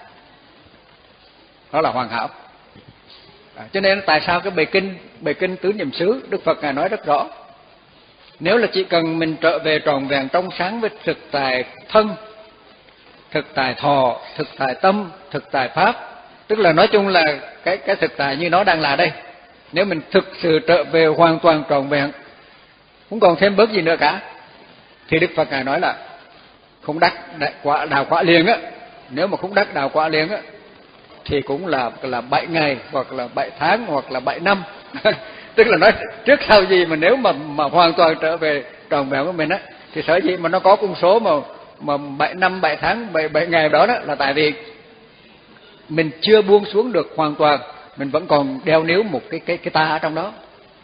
Đó là hoàn hảo. À, cho nên tại sao cái bài kinh bài kinh tứ niệm xứ Đức Phật ngài nói rất rõ, nếu là chỉ cần mình trở về tròn vẹn trong sáng với thực tại thân, thực tại thọ, thực tại tâm, thực tại pháp, tức là nói chung là cái cái thực tại như nó đang là đây. Nếu mình thực sự trở về hoàn toàn tròn vẹn, không còn thêm bớt gì nữa cả, thì Đức Phật ngài nói là không đắc đại quả đào quả liền á. Nếu mà không đắc đào quả liền á thì cũng là là bảy ngày hoặc là bảy tháng hoặc là bảy năm. Tức là nói trước sau gì mà nếu mà mà hoàn toàn trở về tròn vẹn của mình á, thì sở dĩ mà nó có con số mà mà bảy năm, bảy tháng, bảy bảy ngày đó đó là tại vì mình chưa buông xuống được hoàn toàn, mình vẫn còn đeo níu một cái cái cái ta ở trong đó.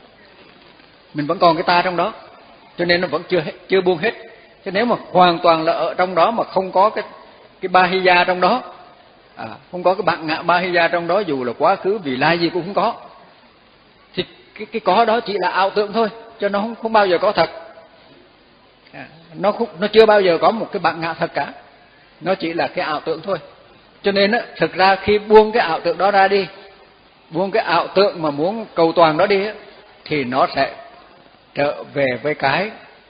Mình vẫn còn cái ta trong đó. Cho nên nó vẫn chưa chưa buông hết. Chứ nếu mà hoàn toàn là ở trong đó mà không có cái cái ba hi gia trong đó, à, không có cái bạn ngạ ba hi gia trong đó, dù là quá khứ vị lai gì cũng không có, thì cái cái có đó chỉ là ảo tưởng thôi, cho nó không không bao giờ có thật. À, nó không, nó chưa bao giờ có một cái bạn ngạ thật cả, nó chỉ là cái ảo tưởng thôi. Cho nên á, thực ra khi buông cái ảo tưởng đó ra đi, buông cái ảo tưởng mà muốn cầu toàn đó đi á, thì nó sẽ trở về với cái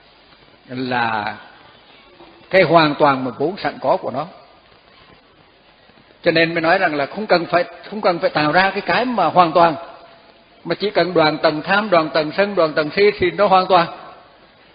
là cái hoàn toàn mà vốn sẵn có của nó. Cho nên mới nói rằng là không cần phải không cần phải tạo ra cái cái mà hoàn toàn, mà chỉ cần đoạn tầng tham, đoạn tầng sân, đoạn tầng si thì nó hoàn toàn.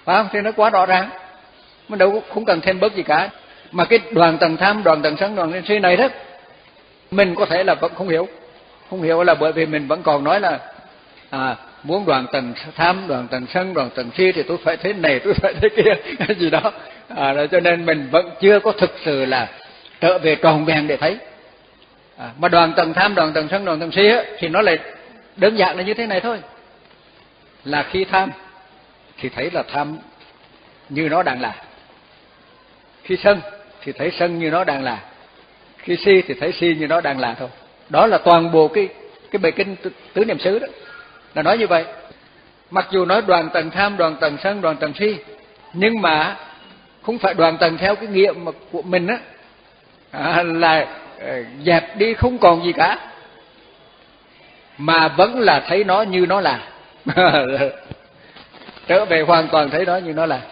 phải không? Thì nó quá rõ ràng, mình đâu không cần thêm bớt gì cả. Mà cái đoàn tầng tham, đoàn tầng sân, đoàn tầng si này đó, mình có thể là vẫn không hiểu. Không hiểu là bởi vì mình vẫn còn nói là à, muốn đoàn tầng tham, đoàn tầng sân, đoàn tầng si thì tôi phải thế này, tôi phải thế kia, cái gì đó. À, cho nên mình vẫn chưa có thực sự là trở về tròn vẹn để thấy. À, mà đoàn tầng tham, đoàn tầng sân, đoàn tầng si á, thì nó lại đơn giản là như thế này thôi. Là khi tham thì thấy là tham như nó đang là. Khi sân thì thấy sân như nó đang là. Khi si thì thấy si như nó đang là thôi. Đó là toàn bộ cái cái bài kinh tứ niệm xứ đó, là nói như vậy. Mặc dù nói đoàn tầng tham, đoàn tầng sân, đoàn tầng si, nhưng mà không phải đoàn tầng theo cái nghĩa mà của mình á, à, là dẹp đi không còn gì cả, mà vẫn là thấy nó như nó là. Trở về hoàn toàn thấy nó như nó là.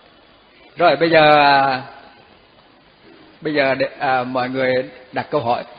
Rồi bây giờ bây giờ à, mọi người đặt câu hỏi.